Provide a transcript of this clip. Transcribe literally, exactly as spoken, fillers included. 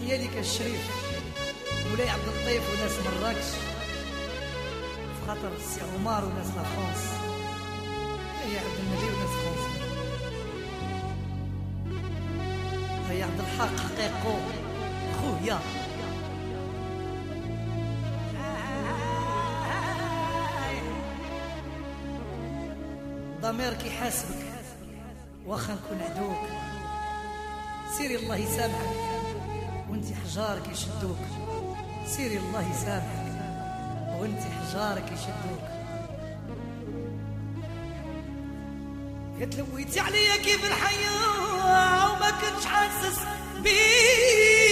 تحية لك الشريف مولاي عبد اللطيف وناس مراكش، في خاطر السي عمر وناس لا فرنسا، هيا عبد النبي وناس فرنسا، هيا عبد الحق حقيقو خويا. ضميرك يحاسبك واخا نكون عدوك، سيري الله يسامحك وانتي حجارك يشدوك، سيري الله يسامحك وانتي حجارك يشدوك. قلت لويتي عليا كيف الحياة وما كنتش حاسس بيه،